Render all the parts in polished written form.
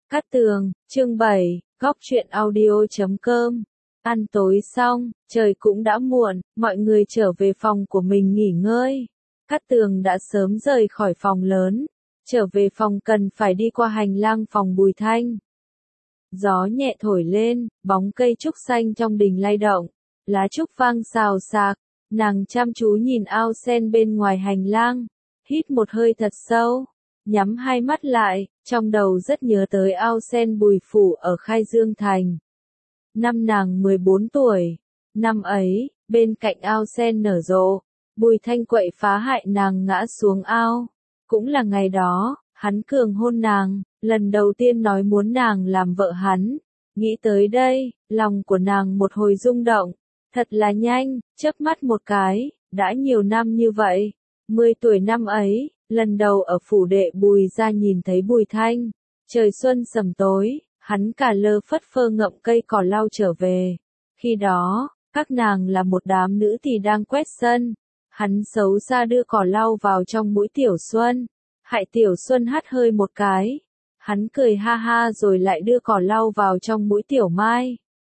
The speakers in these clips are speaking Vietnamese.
Cát Tường, chương 7, góc truyện audio.com. Ăn tối xong, trời cũng đã muộn, mọi người trở về phòng của mình nghỉ ngơi. Cát Tường đã sớm rời khỏi phòng lớn, trở về phòng cần phải đi qua hành lang phòng Bùi Thanh. Gió nhẹ thổi lên, bóng cây trúc xanh trong đình lay động, lá trúc vang xào xạc, nàng chăm chú nhìn ao sen bên ngoài hành lang, hít một hơi thật sâu, nhắm hai mắt lại, trong đầu rất nhớ tới ao sen Bùi Phủ ở Khai Dương Thành. Năm nàng 14 tuổi, năm ấy, bên cạnh ao sen nở rộ, Bùi Thanh quậy phá hại nàng ngã xuống ao. Cũng là ngày đó, hắn cường hôn nàng, lần đầu tiên nói muốn nàng làm vợ hắn. Nghĩ tới đây, lòng của nàng một hồi rung động, thật là nhanh, chớp mắt một cái, đã nhiều năm như vậy. 10 tuổi năm ấy, lần đầu ở phủ đệ Bùi gia nhìn thấy Bùi Thanh, trời xuân sầm tối, hắn cả lơ phất phơ ngậm cây cỏ lau trở về. Khi đó, các nàng là một đám nữ tỳ đang quét sân, hắn xấu xa đưa cỏ lau vào trong mũi Tiểu Xuân, hại Tiểu Xuân hắt hơi một cái, hắn cười ha ha rồi lại đưa cỏ lau vào trong mũi Tiểu Mai.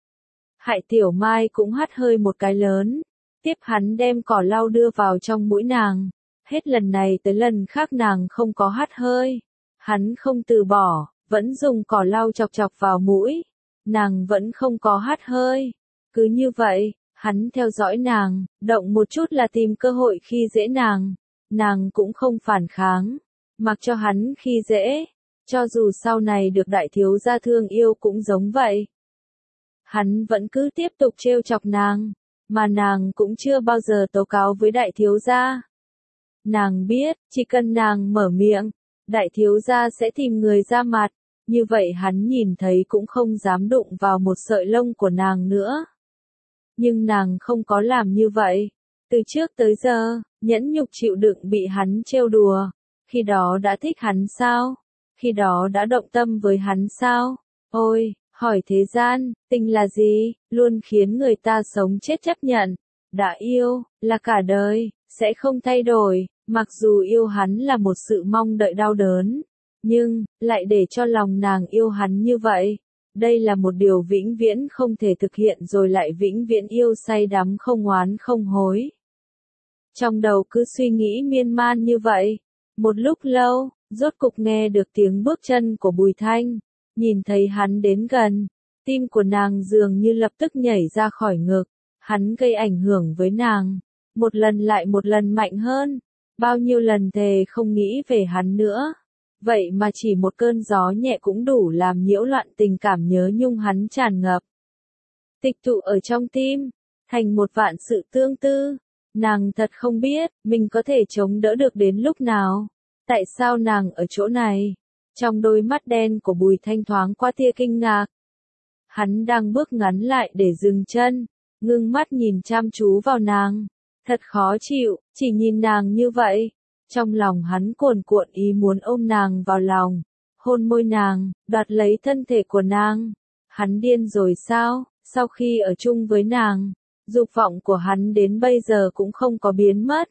Hại Tiểu Mai cũng hắt hơi một cái lớn, tiếp hắn đem cỏ lau đưa vào trong mũi nàng. Hết lần này tới lần khác nàng không có hắt hơi. Hắn không từ bỏ, vẫn dùng cỏ lau chọc chọc vào mũi. Nàng vẫn không có hắt hơi. Cứ như vậy, hắn theo dõi nàng, động một chút là tìm cơ hội khi dễ nàng. Nàng cũng không phản kháng, mặc cho hắn khi dễ. Cho dù sau này được đại thiếu gia thương yêu cũng giống vậy. Hắn vẫn cứ tiếp tục trêu chọc nàng, mà nàng cũng chưa bao giờ tố cáo với đại thiếu gia. Nàng biết, chỉ cần nàng mở miệng, đại thiếu gia sẽ tìm người ra mặt, như vậy hắn nhìn thấy cũng không dám đụng vào một sợi lông của nàng nữa. Nhưng nàng không có làm như vậy. Từ trước tới giờ, nhẫn nhục chịu đựng bị hắn trêu đùa. Khi đó đã thích hắn sao? Khi đó đã động tâm với hắn sao? Ôi, hỏi thế gian, tình là gì? Luôn khiến người ta sống chết chấp nhận. Đã yêu, là cả đời, sẽ không thay đổi. Mặc dù yêu hắn là một sự mong đợi đau đớn, nhưng, lại để cho lòng nàng yêu hắn như vậy. Đây là một điều vĩnh viễn không thể thực hiện rồi lại vĩnh viễn yêu say đắm không oán không hối. Trong đầu cứ suy nghĩ miên man như vậy. Một lúc lâu, rốt cục nghe được tiếng bước chân của Bùi Thanh. Nhìn thấy hắn đến gần, tim của nàng dường như lập tức nhảy ra khỏi ngực. Hắn gây ảnh hưởng với nàng, một lần lại một lần mạnh hơn. Bao nhiêu lần thề không nghĩ về hắn nữa. Vậy mà chỉ một cơn gió nhẹ cũng đủ làm nhiễu loạn tình cảm nhớ nhung hắn tràn ngập. Tịch tụ ở trong tim, thành một vạn sự tương tư. Nàng thật không biết, mình có thể chống đỡ được đến lúc nào. Tại sao nàng ở chỗ này? Trong đôi mắt đen của Bùi Thanh thoáng qua tia kinh ngạc. Hắn đang bước ngắn lại để dừng chân, ngưng mắt nhìn chăm chú vào nàng. Thật khó chịu, chỉ nhìn nàng như vậy. Trong lòng hắn cuồn cuộn ý muốn ôm nàng vào lòng, hôn môi nàng, đoạt lấy thân thể của nàng. Hắn điên rồi sao? Sau khi ở chung với nàng, dục vọng của hắn đến bây giờ cũng không có biến mất.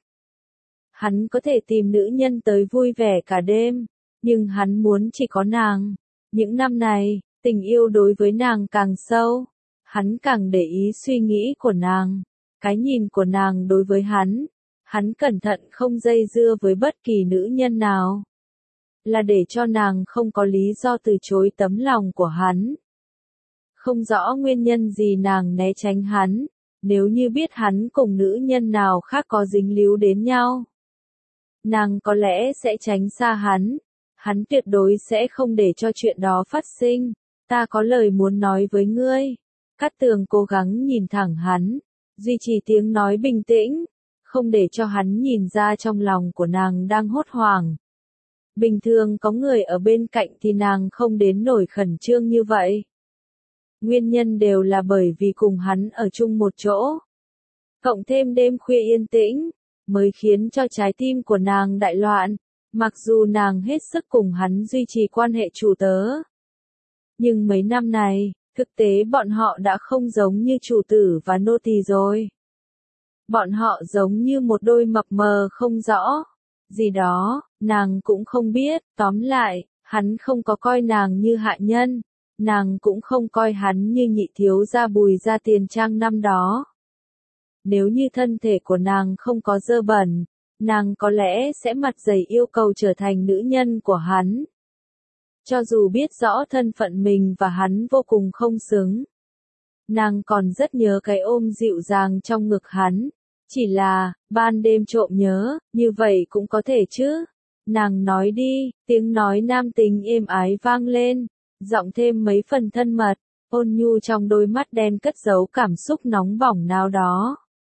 Hắn có thể tìm nữ nhân tới vui vẻ cả đêm, nhưng hắn muốn chỉ có nàng. Những năm này, tình yêu đối với nàng càng sâu, hắn càng để ý suy nghĩ của nàng. Cái nhìn của nàng đối với hắn cẩn thận không dây dưa với bất kỳ nữ nhân nào. Là để cho nàng không có lý do từ chối tấm lòng của hắn. Không rõ nguyên nhân gì nàng né tránh hắn, nếu như biết hắn cùng nữ nhân nào khác có dính líu đến nhau. Nàng có lẽ sẽ tránh xa hắn tuyệt đối sẽ không để cho chuyện đó phát sinh. Ta có lời muốn nói với ngươi. Cát Tường cố gắng nhìn thẳng hắn. Duy trì tiếng nói bình tĩnh, không để cho hắn nhìn ra trong lòng của nàng đang hốt hoảng. Bình thường có người ở bên cạnh thì nàng không đến nổi khẩn trương như vậy. Nguyên nhân đều là bởi vì cùng hắn ở chung một chỗ. Cộng thêm đêm khuya yên tĩnh, mới khiến cho trái tim của nàng đại loạn. Mặc dù nàng hết sức cùng hắn duy trì quan hệ chủ tớ. Nhưng mấy năm này, thực tế bọn họ đã không giống như chủ tử và nô tỳ rồi. Bọn họ giống như một đôi mập mờ không rõ. Gì đó, nàng cũng không biết, tóm lại, Hắn không có coi nàng như hạ nhân, nàng cũng không coi hắn như nhị thiếu gia Bùi Gia Tiền Trang năm đó. Nếu như thân thể của nàng không có dơ bẩn, nàng có lẽ sẽ mặt dày yêu cầu trở thành nữ nhân của hắn. Cho dù biết rõ thân phận mình và hắn vô cùng không xứng. Nàng còn rất nhớ cái ôm dịu dàng trong ngực hắn. Chỉ là, ban đêm trộm nhớ, như vậy cũng có thể chứ. Nàng nói đi, tiếng nói nam tính êm ái vang lên, giọng thêm mấy phần thân mật, ôn nhu trong đôi mắt đen cất giấu cảm xúc nóng bỏng nào đó.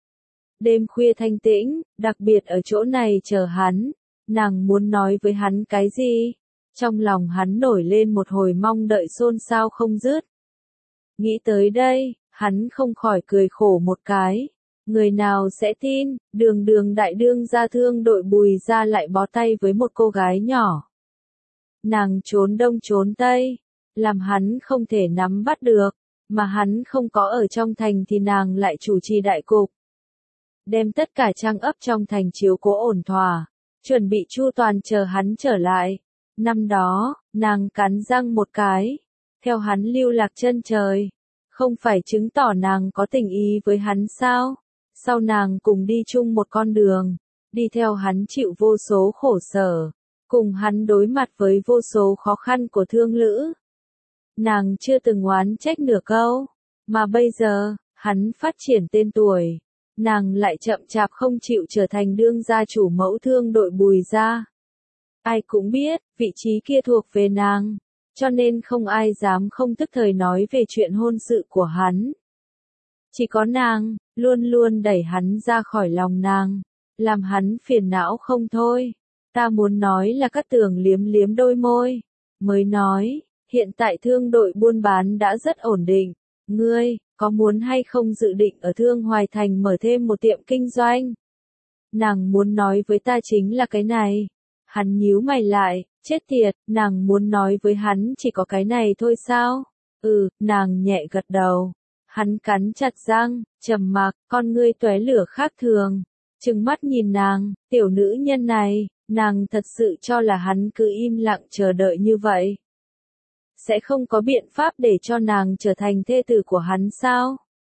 Đêm khuya thanh tĩnh, đặc biệt ở chỗ này chờ hắn, nàng muốn nói với hắn cái gì? Trong lòng hắn nổi lên một hồi mong đợi xôn xao không dứt. Nghĩ tới đây, hắn không khỏi cười khổ một cái. Người nào sẽ tin, đường đại đương gia thương đội Bùi Gia lại bó tay với một cô gái nhỏ. Nàng trốn đông trốn tây, làm hắn không thể nắm bắt được, mà hắn không có ở trong thành thì nàng lại chủ trì đại cục. Đem tất cả trang ấp trong thành chiếu cố ổn thỏa, chuẩn bị chu toàn chờ hắn trở lại. Năm đó, nàng cắn răng một cái, theo hắn lưu lạc chân trời, không phải chứng tỏ nàng có tình ý với hắn sao? Sau nàng cùng đi chung một con đường, đi theo hắn chịu vô số khổ sở, cùng hắn đối mặt với vô số khó khăn của thương lữ. Nàng chưa từng oán trách nửa câu, mà bây giờ, hắn phát triển tên tuổi, nàng lại chậm chạp không chịu trở thành đương gia chủ mẫu thương đội Bùi Gia. Ai cũng biết, vị trí kia thuộc về nàng, cho nên không ai dám không tức thời nói về chuyện hôn sự của hắn. Chỉ có nàng, luôn luôn đẩy hắn ra khỏi lòng nàng, làm hắn phiền não không thôi. Ta muốn nói là Cát Tường liếm liếm đôi môi, mới nói, hiện tại thương đội buôn bán đã rất ổn định, ngươi, có muốn hay không dự định ở Thương Hoài Thành mở thêm một tiệm kinh doanh? Nàng muốn nói với ta chính là cái này. Hắn nhíu mày lại, chết tiệt, nàng muốn nói với hắn chỉ có cái này thôi sao? Nàng nhẹ gật đầu. Hắn cắn chặt răng, trầm mặc, con ngươi tóe lửa khác thường. Trừng mắt nhìn nàng, tiểu nữ nhân này, nàng thật sự cho là hắn cứ im lặng chờ đợi như vậy. Sẽ không có biện pháp để cho nàng trở thành thê tử của hắn sao?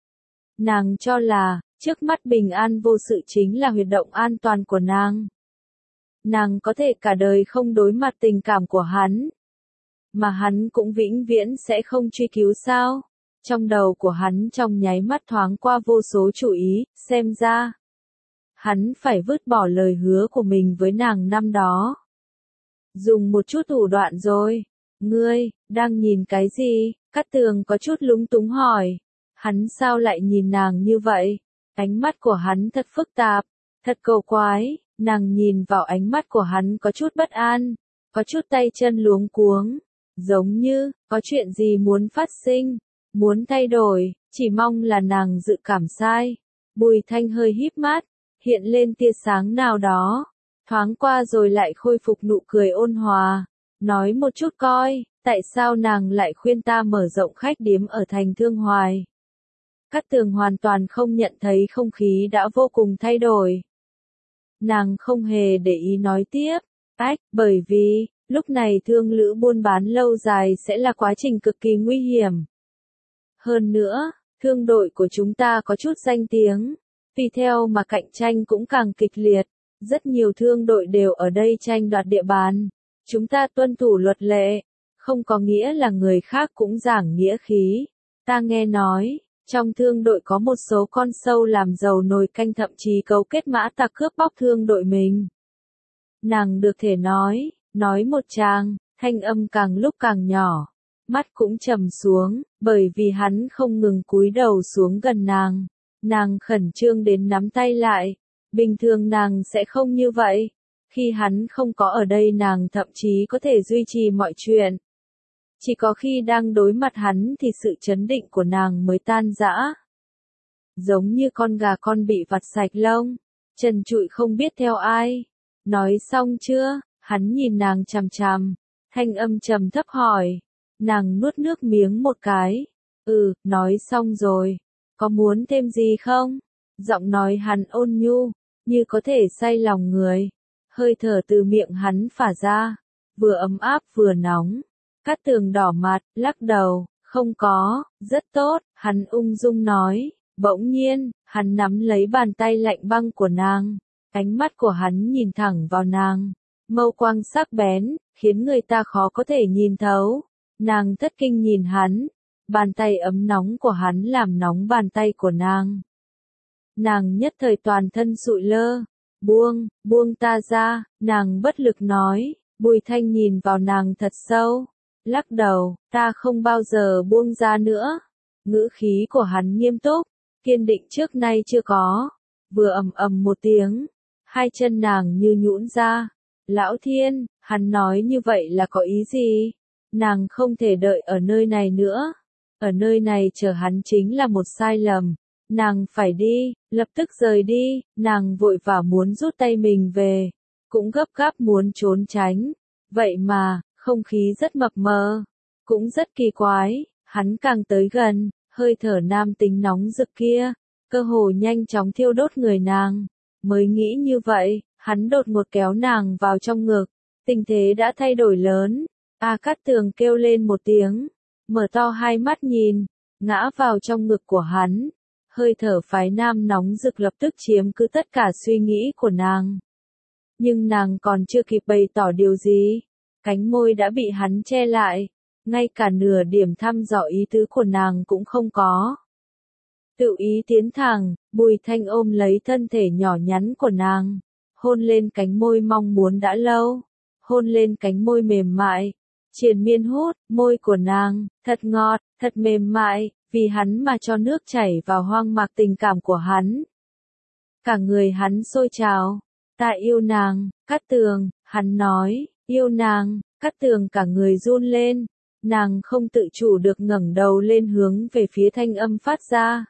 Nàng cho là, trước mắt bình an vô sự chính là huyệt động an toàn của nàng. Nàng có thể cả đời không đối mặt tình cảm của hắn. Mà hắn cũng vĩnh viễn sẽ không truy cứu sao? Trong đầu của hắn trong nháy mắt thoáng qua vô số chủ ý, xem ra. Hắn phải vứt bỏ lời hứa của mình với nàng năm đó. Dùng một chút thủ đoạn rồi. Ngươi, đang nhìn cái gì? Cát Tường có chút lúng túng hỏi. Hắn sao lại nhìn nàng như vậy? Ánh mắt của hắn thật phức tạp, thật cầu quái. Nàng nhìn vào ánh mắt của hắn có chút bất an, có chút tay chân luống cuống, giống như, có chuyện gì muốn phát sinh, muốn thay đổi, chỉ mong là nàng dự cảm sai. Bùi Thanh hơi híp mắt, hiện lên tia sáng nào đó, thoáng qua rồi lại khôi phục nụ cười ôn hòa, nói một chút coi, tại sao nàng lại khuyên ta mở rộng khách điếm ở thành Thương Hoài. Cát Tường hoàn toàn không nhận thấy không khí đã vô cùng thay đổi. Nàng không hề để ý nói tiếp, bởi vì, lúc này thương lữ buôn bán lâu dài sẽ là quá trình cực kỳ nguy hiểm. Hơn nữa, thương đội của chúng ta có chút danh tiếng, vì theo mà cạnh tranh cũng càng kịch liệt, rất nhiều thương đội đều ở đây tranh đoạt địa bàn. Chúng ta tuân thủ luật lệ, không có nghĩa là người khác cũng giảng nghĩa khí. Ta nghe nói, trong thương đội có một số con sâu làm giàu nồi canh thậm chí cấu kết mã tặc cướp bóc thương đội mình. Nàng được thể nói một tràng, thanh âm càng lúc càng nhỏ, mắt cũng trầm xuống, bởi vì hắn không ngừng cúi đầu xuống gần nàng. Nàng khẩn trương đến nắm tay lại, bình thường nàng sẽ không như vậy. Khi hắn không có ở đây nàng thậm chí có thể duy trì mọi chuyện. Chỉ có khi đang đối mặt hắn thì sự chấn định của nàng mới tan rã. Giống như con gà con bị vặt sạch lông, trần trụi không biết theo ai. Nói xong chưa? Hắn nhìn nàng chằm chằm, thanh âm trầm thấp hỏi. Nàng nuốt nước miếng một cái. Nói xong rồi. Có muốn thêm gì không? Giọng nói hắn ôn nhu, như có thể say lòng người. Hơi thở từ miệng hắn phả ra, vừa ấm áp vừa nóng. Cát Tường đỏ mặt, lắc đầu, không có, rất tốt, hắn ung dung nói. Bỗng nhiên, hắn nắm lấy bàn tay lạnh băng của nàng, ánh mắt của hắn nhìn thẳng vào nàng, mâu quang sắc bén, khiến người ta khó có thể nhìn thấu. Nàng thất kinh nhìn hắn, bàn tay ấm nóng của hắn làm nóng bàn tay của nàng. Nàng nhất thời toàn thân sụi lơ, buông ta ra, nàng bất lực nói. Bùi Thanh nhìn vào nàng thật sâu, lắc đầu, ta không bao giờ buông ra nữa. Ngữ khí của hắn nghiêm túc, kiên định trước nay chưa có. Vừa ầm ầm một tiếng, hai chân nàng như nhũn ra. Lão Thiên, hắn nói như vậy là có ý gì? Nàng không thể đợi ở nơi này nữa. Ở nơi này chờ hắn chính là một sai lầm. Nàng phải đi, lập tức rời đi. Nàng vội vã muốn rút tay mình về, cũng gấp gáp muốn trốn tránh. Vậy mà, không khí rất mập mờ, cũng rất kỳ quái. Hắn càng tới gần, hơi thở nam tính nóng rực kia, cơ hồ nhanh chóng thiêu đốt người nàng. Mới nghĩ như vậy, hắn đột ngột kéo nàng vào trong ngực. Tình thế đã thay đổi lớn. Cát Tường kêu lên một tiếng, mở to hai mắt nhìn, ngã vào trong ngực của hắn. Hơi thở phái nam nóng rực lập tức chiếm cứ tất cả suy nghĩ của nàng. Nhưng nàng còn chưa kịp bày tỏ điều gì, cánh môi đã bị hắn che lại, ngay cả nửa điểm thăm dò ý tứ của nàng cũng không có. Tự ý tiến thẳng, Bùi Thanh ôm lấy thân thể nhỏ nhắn của nàng, hôn lên cánh môi mong muốn đã lâu, hôn lên cánh môi mềm mại, triền miên hút, môi của nàng, thật ngọt, thật mềm mại, vì hắn mà cho nước chảy vào hoang mạc tình cảm của hắn. Cả người hắn sôi trào, ta yêu nàng, Cát Tường, hắn nói, yêu nàng. Cát Tường cả người run lên, nàng không tự chủ được ngẩng đầu lên hướng về phía thanh âm phát ra.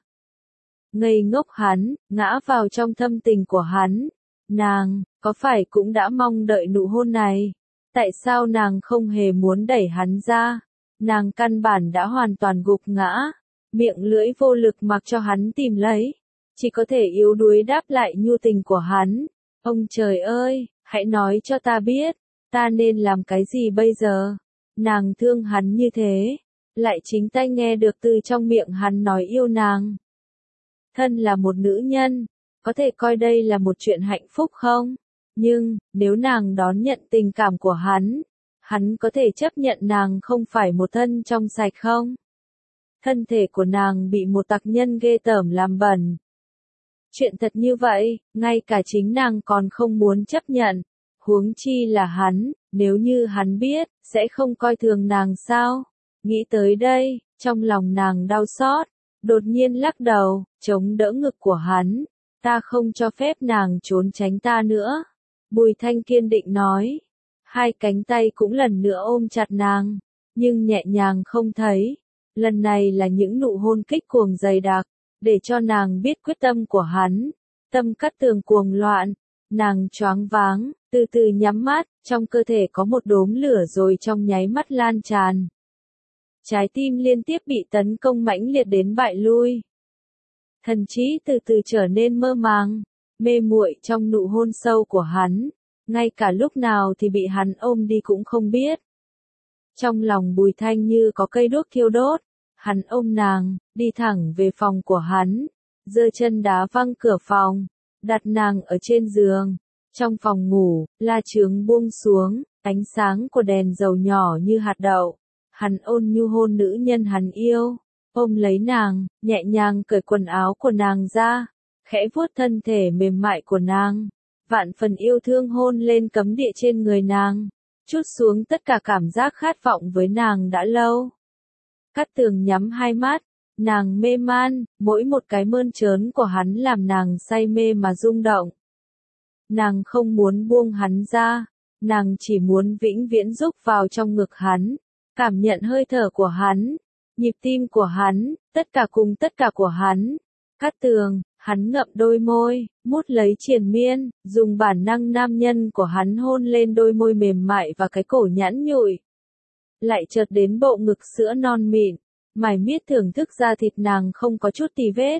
Ngây ngốc hắn, ngã vào trong thâm tình của hắn. Nàng, có phải cũng đã mong đợi nụ hôn này? Tại sao nàng không hề muốn đẩy hắn ra? Nàng căn bản đã hoàn toàn gục ngã, miệng lưỡi vô lực mặc cho hắn tìm lấy, chỉ có thể yếu đuối đáp lại nhu tình của hắn. Ông trời ơi, hãy nói cho ta biết, ta nên làm cái gì bây giờ? Nàng thương hắn như thế, lại chính tay nghe được từ trong miệng hắn nói yêu nàng. Thân là một nữ nhân, có thể coi đây là một chuyện hạnh phúc không? Nhưng, nếu nàng đón nhận tình cảm của hắn có thể chấp nhận nàng không phải một thân trong sạch không? Thân thể của nàng bị một tặc nhân ghê tởm làm bẩn. Chuyện thật như vậy, ngay cả chính nàng còn không muốn chấp nhận. Huống chi là hắn, nếu như hắn biết, sẽ không coi thường nàng sao? Nghĩ tới đây, trong lòng nàng đau xót, đột nhiên lắc đầu, chống đỡ ngực của hắn. Ta không cho phép nàng trốn tránh ta nữa. Bùi Thanh kiên định nói. Hai cánh tay cũng lần nữa ôm chặt nàng, nhưng nhẹ nhàng không thấy. Lần này là những nụ hôn kích cuồng dày đặc, để cho nàng biết quyết tâm của hắn. Tâm Cát Tường cuồng loạn, nàng choáng váng, từ từ nhắm mắt, trong cơ thể có một đốm lửa rồi trong nháy mắt lan tràn. Trái tim liên tiếp bị tấn công mãnh liệt đến bại lui. Thần trí từ từ trở nên mơ màng, mê muội trong nụ hôn sâu của hắn, ngay cả lúc nào thì bị hắn ôm đi cũng không biết. Trong lòng Bùi Thanh như có cây đuốc thiêu đốt, hắn ôm nàng, đi thẳng về phòng của hắn, giơ chân đá văng cửa phòng, đặt nàng ở trên giường. Trong phòng ngủ, la chướng buông xuống, ánh sáng của đèn dầu nhỏ như hạt đậu. Hắn ôn nhu hôn nữ nhân hắn yêu, ôm lấy nàng, nhẹ nhàng cởi quần áo của nàng ra, khẽ vuốt thân thể mềm mại của nàng, vạn phần yêu thương hôn lên cấm địa trên người nàng, trút xuống tất cả cảm giác khát vọng với nàng đã lâu. Cát Tường nhắm hai mắt, nàng mê man, mỗi một cái mơn trớn của hắn làm nàng say mê mà rung động. Nàng không muốn buông hắn ra, nàng chỉ muốn vĩnh viễn rúc vào trong ngực hắn, cảm nhận hơi thở của hắn, nhịp tim của hắn, tất cả cùng tất cả của hắn. Cát Tường, hắn ngậm đôi môi, mút lấy triền miên, dùng bản năng nam nhân của hắn hôn lên đôi môi mềm mại và cái cổ nhẵn nhụi. Lại chợt đến bộ ngực sữa non mịn, mải miết thưởng thức da thịt nàng không có chút tì vết.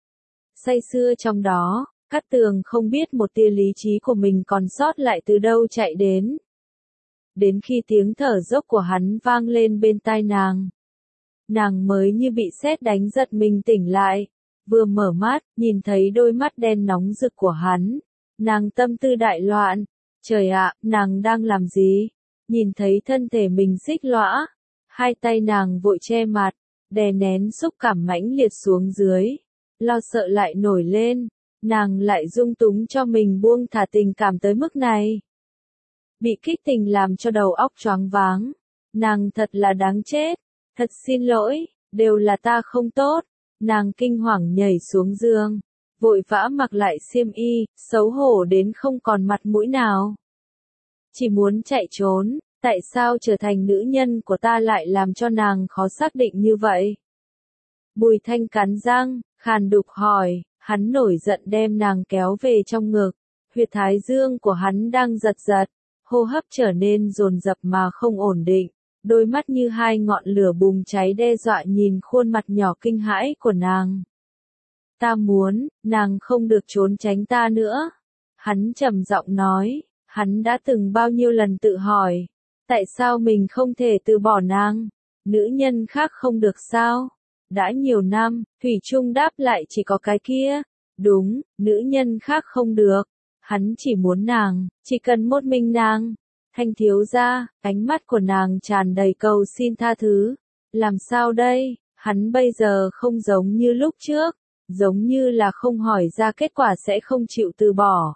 Say sưa trong đó, Cát Tường không biết một tia lý trí của mình còn sót lại từ đâu chạy đến. đến khi tiếng thở dốc của hắn vang lên bên tai nàng. Nàng mới như bị sét đánh giật mình tỉnh lại, vừa mở mắt, nhìn thấy đôi mắt đen nóng rực của hắn. Nàng tâm tư đại loạn, trời ạ, nàng đang làm gì? Nhìn thấy thân thể mình xích lõa, hai tay nàng vội che mặt, đè nén xúc cảm mãnh liệt xuống dưới, lo sợ lại nổi lên, nàng lại dung túng cho mình buông thả tình cảm tới mức này. Bị kích tình làm cho đầu óc choáng váng, nàng thật là đáng chết, thật xin lỗi, đều là ta không tốt, nàng kinh hoàng nhảy xuống giường, vội vã mặc lại xiêm y, xấu hổ đến không còn mặt mũi nào. Chỉ muốn chạy trốn, tại sao trở thành nữ nhân của ta lại làm cho nàng khó xác định như vậy? Bùi Thanh cắn răng, khàn đục hỏi, hắn nổi giận đem nàng kéo về trong ngực, huyệt thái dương của hắn đang giật giật, hô hấp trở nên dồn dập mà không ổn định, đôi mắt như hai ngọn lửa bùng cháy đe dọa nhìn khuôn mặt nhỏ kinh hãi của nàng. Ta muốn, nàng không được trốn tránh ta nữa. Hắn trầm giọng nói, hắn đã từng bao nhiêu lần tự hỏi, tại sao mình không thể từ bỏ nàng, nữ nhân khác không được sao? Đã nhiều năm, thủy chung đáp lại chỉ có cái kia, đúng, nữ nhân khác không được, hắn chỉ muốn nàng, chỉ cần một mình nàng. Thanh thiếu gia, ánh mắt của nàng tràn đầy cầu xin tha thứ, làm sao đây, hắn bây giờ không giống như lúc trước, giống như là không hỏi ra kết quả sẽ không chịu từ bỏ.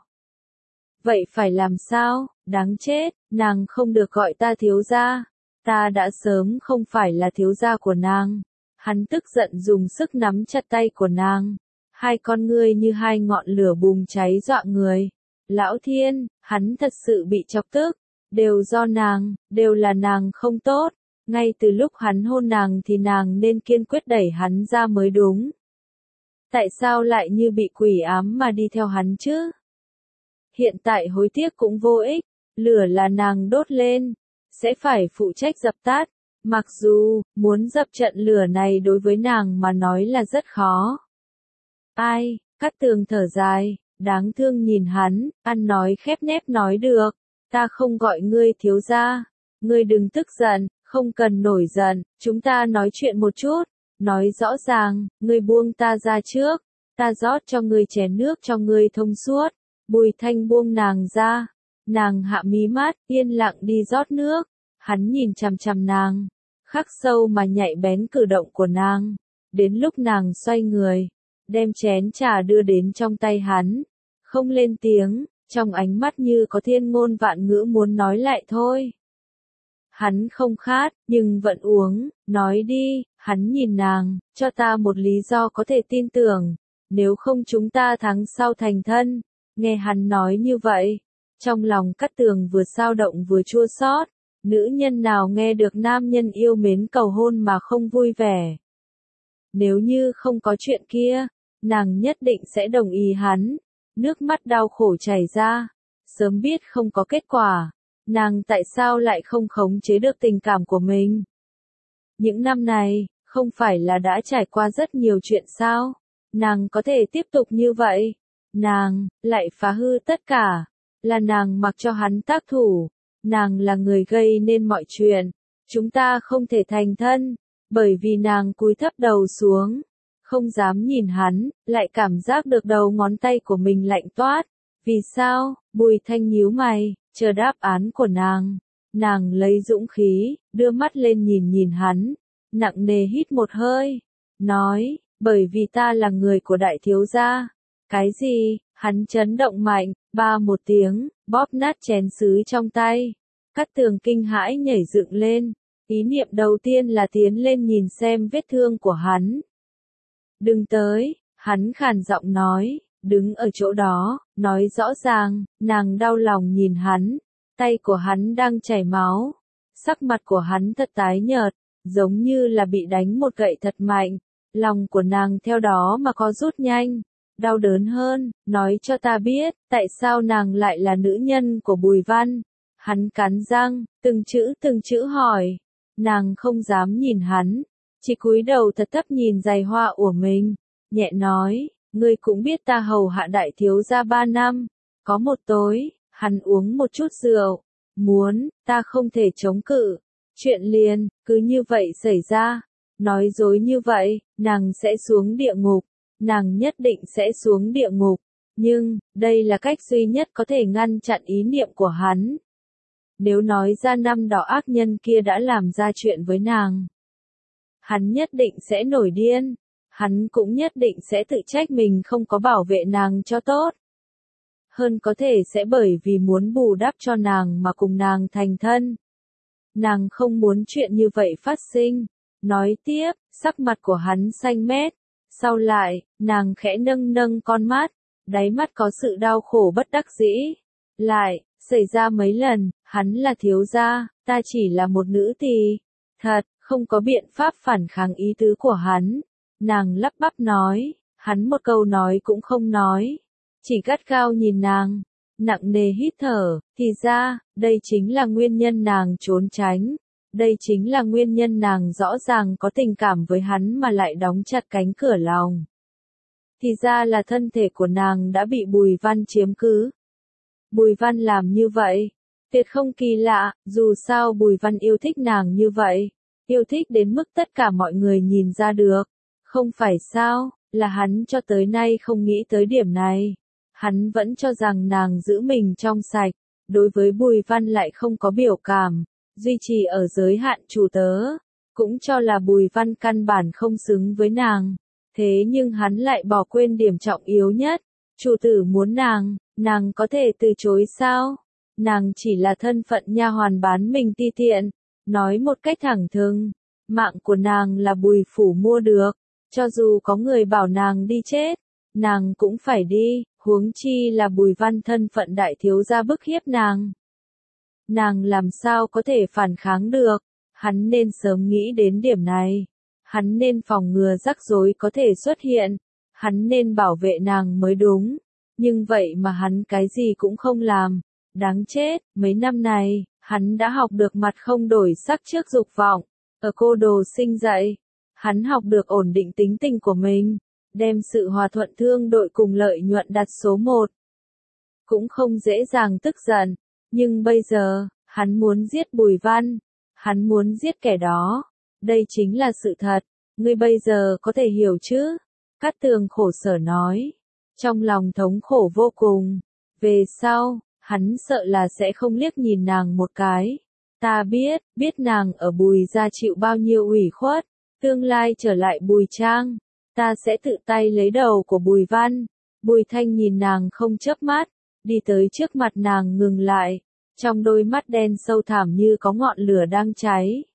Vậy phải làm sao, đáng chết, nàng không được gọi ta thiếu gia, ta đã sớm không phải là thiếu gia của nàng. Hắn tức giận dùng sức nắm chặt tay của nàng, hai con ngươi như hai ngọn lửa bùng cháy dọa người. Lão thiên, hắn thật sự bị chọc tức, đều do nàng, đều là nàng không tốt, ngay từ lúc hắn hôn nàng thì nàng nên kiên quyết đẩy hắn ra mới đúng. Tại sao lại như bị quỷ ám mà đi theo hắn chứ? Hiện tại hối tiếc cũng vô ích, lửa là nàng đốt lên, sẽ phải phụ trách dập tắt. Mặc dù, muốn dập trận lửa này đối với nàng mà nói là rất khó. Ai, Cát Tường thở dài, đáng thương nhìn hắn, ăn nói khép nép nói được, ta không gọi ngươi thiếu gia, ngươi đừng tức giận, không cần nổi giận, chúng ta nói chuyện một chút, nói rõ ràng, ngươi buông ta ra trước, ta rót cho ngươi chén nước cho ngươi thông suốt. Bùi Thanh buông nàng ra, nàng hạ mí mắt, yên lặng đi rót nước, hắn nhìn chằm chằm nàng, khắc sâu mà nhạy bén cử động của nàng, đến lúc nàng xoay người, đem chén trà đưa đến trong tay hắn, không lên tiếng, trong ánh mắt như có thiên ngôn vạn ngữ muốn nói lại thôi. Hắn không khát, nhưng vẫn uống, nói đi, hắn nhìn nàng, cho ta một lý do có thể tin tưởng, nếu không chúng ta tháng sau thành thân. Nghe hắn nói như vậy, trong lòng Cát Tường vừa xao động vừa chua xót, nữ nhân nào nghe được nam nhân yêu mến cầu hôn mà không vui vẻ. Nếu như không có chuyện kia, nàng nhất định sẽ đồng ý hắn, nước mắt đau khổ chảy ra, sớm biết không có kết quả, nàng tại sao lại không khống chế được tình cảm của mình. Những năm này, không phải là đã trải qua rất nhiều chuyện sao, nàng có thể tiếp tục như vậy. Nàng, lại phá hư tất cả, là nàng mặc cho hắn tác thủ, nàng là người gây nên mọi chuyện, chúng ta không thể thành thân, bởi vì nàng cúi thấp đầu xuống, không dám nhìn hắn, lại cảm giác được đầu ngón tay của mình lạnh toát, vì sao, Bùi Thanh nhíu mày, chờ đáp án của nàng lấy dũng khí, đưa mắt lên nhìn nhìn hắn, nặng nề hít một hơi, nói, bởi vì ta là người của đại thiếu gia. Cái gì? Hắn chấn động mạnh, ba một tiếng, bóp nát chén sứ trong tay. Cát Tường kinh hãi nhảy dựng lên, ý niệm đầu tiên là tiến lên nhìn xem vết thương của hắn. Đừng tới, hắn khàn giọng nói, đứng ở chỗ đó, nói rõ ràng, nàng đau lòng nhìn hắn, tay của hắn đang chảy máu, sắc mặt của hắn thật tái nhợt, giống như là bị đánh một gậy thật mạnh, lòng của nàng theo đó mà có rút nhanh. Đau đớn hơn, nói cho ta biết, tại sao nàng lại là nữ nhân của Bùi Văn. Hắn cắn răng, từng chữ hỏi. Nàng không dám nhìn hắn, chỉ cúi đầu thật thấp nhìn giày hoa của mình, nhẹ nói, ngươi cũng biết ta hầu hạ đại thiếu gia 3 năm. Có một tối, hắn uống một chút rượu, Muốn, ta không thể chống cự. Chuyện liền, cứ như vậy xảy ra. Nói dối như vậy, nàng sẽ xuống địa ngục. Nàng nhất định sẽ xuống địa ngục. Nhưng, đây là cách duy nhất có thể ngăn chặn ý niệm của hắn. Nếu nói ra năm đó ác nhân kia đã làm ra chuyện với nàng, hắn nhất định sẽ nổi điên. Hắn cũng nhất định sẽ tự trách mình không có bảo vệ nàng cho tốt. Hơn có thể sẽ bởi vì muốn bù đắp cho nàng mà cùng nàng thành thân. Nàng không muốn chuyện như vậy phát sinh. Nói tiếp, sắc mặt của hắn xanh mét. Sau lại, nàng khẽ nâng nâng con mắt. Đáy mắt có sự đau khổ bất đắc dĩ. Lại, xảy ra mấy lần, hắn là thiếu gia, ta chỉ là một nữ tỳ. Thật, không có biện pháp phản kháng ý tứ của hắn. Nàng lắp bắp nói, hắn một câu nói cũng không nói. Chỉ gắt gao nhìn nàng, nặng nề hít thở, thì ra, đây chính là nguyên nhân nàng trốn tránh. Đây chính là nguyên nhân nàng rõ ràng có tình cảm với hắn mà lại đóng chặt cánh cửa lòng. Thì ra là thân thể của nàng đã bị Bùi Văn chiếm cứ. Bùi Văn làm như vậy, tuyệt không kỳ lạ, dù sao Bùi Văn yêu thích nàng như vậy. Yêu thích đến mức tất cả mọi người nhìn ra được. Không phải sao, là hắn cho tới nay không nghĩ tới điểm này. Hắn vẫn cho rằng nàng giữ mình trong sạch, đối với Bùi Văn lại không có biểu cảm, duy trì ở giới hạn chủ tớ, cũng cho là Bùi Văn căn bản không xứng với nàng. Thế nhưng hắn lại bỏ quên điểm trọng yếu nhất, chủ tử muốn nàng có thể từ chối sao? Nàng chỉ là thân phận nha hoàn bán mình ti tiện, nói một cách thẳng thừng, mạng của nàng là Bùi phủ mua được, cho dù có người bảo nàng đi chết, nàng cũng phải đi, huống chi là Bùi Văn thân phận đại thiếu gia bức hiếp nàng. Nàng làm sao có thể phản kháng được, hắn nên sớm nghĩ đến điểm này. Hắn nên phòng ngừa rắc rối có thể xuất hiện, hắn nên bảo vệ nàng mới đúng. Nhưng vậy mà hắn cái gì cũng không làm. Đáng chết, mấy năm này, hắn đã học được mặt không đổi sắc trước dục vọng. Ở cô đồ sinh dạy, hắn học được ổn định tính tình của mình, đem sự hòa thuận thương đội cùng lợi nhuận đặt số 1. Cũng không dễ dàng tức giận, nhưng bây giờ, hắn muốn giết Bùi Văn, hắn muốn giết kẻ đó. Đây chính là sự thật, ngươi bây giờ có thể hiểu chứ? Cát Tường khổ sở nói, trong lòng thống khổ vô cùng. Về sau, hắn sợ là sẽ không liếc nhìn nàng một cái. Ta biết nàng ở Bùi gia chịu bao nhiêu ủy khuất, tương lai trở lại Bùi Trang, ta sẽ tự tay lấy đầu của Bùi Văn. Bùi Thanh nhìn nàng không chớp mắt, đi tới trước mặt nàng ngừng lại, trong đôi mắt đen sâu thẳm như có ngọn lửa đang cháy.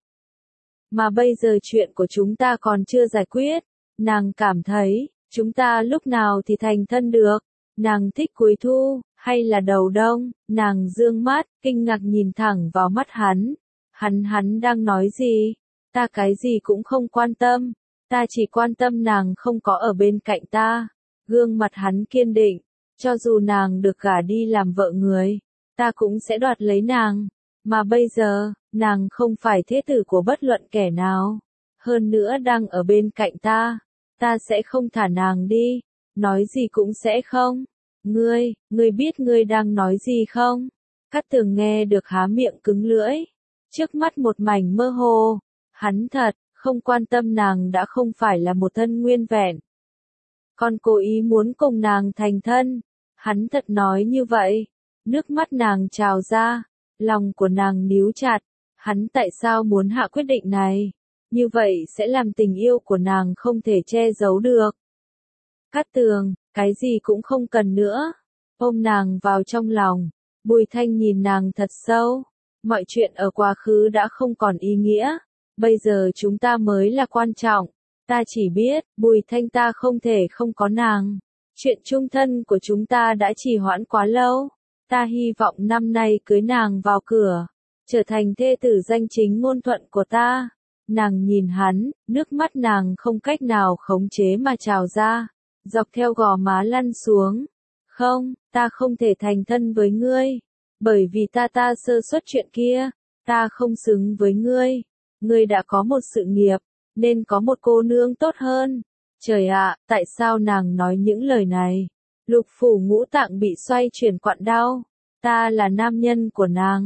Mà bây giờ chuyện của chúng ta còn chưa giải quyết, nàng cảm thấy, chúng ta lúc nào thì thành thân được, nàng thích cuối thu, hay là đầu đông, nàng dương mắt, kinh ngạc nhìn thẳng vào mắt hắn. Hắn đang nói gì? Ta cái gì cũng không quan tâm, ta chỉ quan tâm nàng không có ở bên cạnh ta. Gương mặt hắn kiên định, cho dù nàng được gả đi làm vợ người, ta cũng sẽ đoạt lấy nàng. Mà bây giờ, nàng không phải thế tử của bất luận kẻ nào. Hơn nữa đang ở bên cạnh ta sẽ không thả nàng đi. Nói gì cũng sẽ không. Ngươi biết ngươi đang nói gì không? Cát Tường nghe được há miệng cứng lưỡi. Trước mắt một mảnh mơ hồ. Hắn thật, không quan tâm nàng đã không phải là một thân nguyên vẹn. Còn cố ý muốn cùng nàng thành thân. Hắn thật nói như vậy. Nước mắt nàng trào ra. Lòng của nàng níu chặt. Hắn tại sao muốn hạ quyết định này? Như vậy sẽ làm tình yêu của nàng không thể che giấu được. Cát Tường, cái gì cũng không cần nữa. Ôm nàng vào trong lòng. Bùi Thanh nhìn nàng thật sâu. Mọi chuyện ở quá khứ đã không còn ý nghĩa. Bây giờ chúng ta mới là quan trọng. Ta chỉ biết, Bùi Thanh ta không thể không có nàng. Chuyện chung thân của chúng ta đã trì hoãn quá lâu. Ta hy vọng năm nay cưới nàng vào cửa. Trở thành thê tử danh chính ngôn thuận của ta. Nàng nhìn hắn, nước mắt nàng không cách nào khống chế mà trào ra. Dọc theo gò má lăn xuống. Không, ta không thể thành thân với ngươi. Bởi vì ta sơ suất chuyện kia. Ta không xứng với ngươi. Ngươi đã có một sự nghiệp, nên có một cô nương tốt hơn. Trời ạ, tại sao nàng nói những lời này? Lục phủ ngũ tạng bị xoay chuyển quặn đau. Ta là nam nhân của nàng.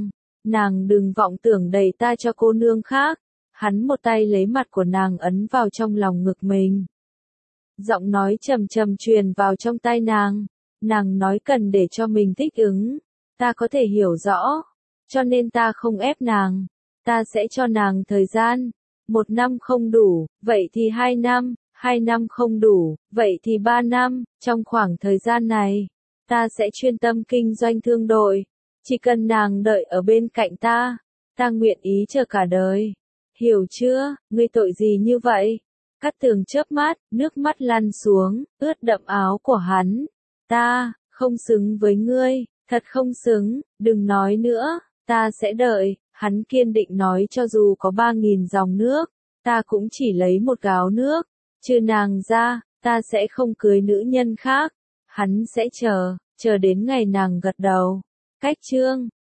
Nàng đừng vọng tưởng đẩy ta cho cô nương khác. Hắn một tay lấy mặt của nàng ấn vào trong lòng ngực mình. Giọng nói trầm trầm truyền vào trong tai nàng. Nàng nói cần để cho mình thích ứng. Ta có thể hiểu rõ. Cho nên ta không ép nàng. Ta sẽ cho nàng thời gian. 1 năm không đủ, vậy thì 2 năm. 2 năm không đủ, vậy thì 3 năm. Trong khoảng thời gian này, ta sẽ chuyên tâm kinh doanh thương đội. Chỉ cần nàng đợi ở bên cạnh ta. Ta nguyện ý chờ cả đời. Hiểu chưa, ngươi tội gì như vậy? Cát Tường chớp mắt, nước mắt lăn xuống, ướt đậm áo của hắn. Ta, không xứng với ngươi, thật không xứng, đừng nói nữa, ta sẽ đợi. Hắn kiên định nói cho dù có 3.000 dòng nước, ta cũng chỉ lấy một gáo nước. Trừ nàng ra, ta sẽ không cưới nữ nhân khác. Hắn sẽ chờ đến ngày nàng gật đầu. Cách chương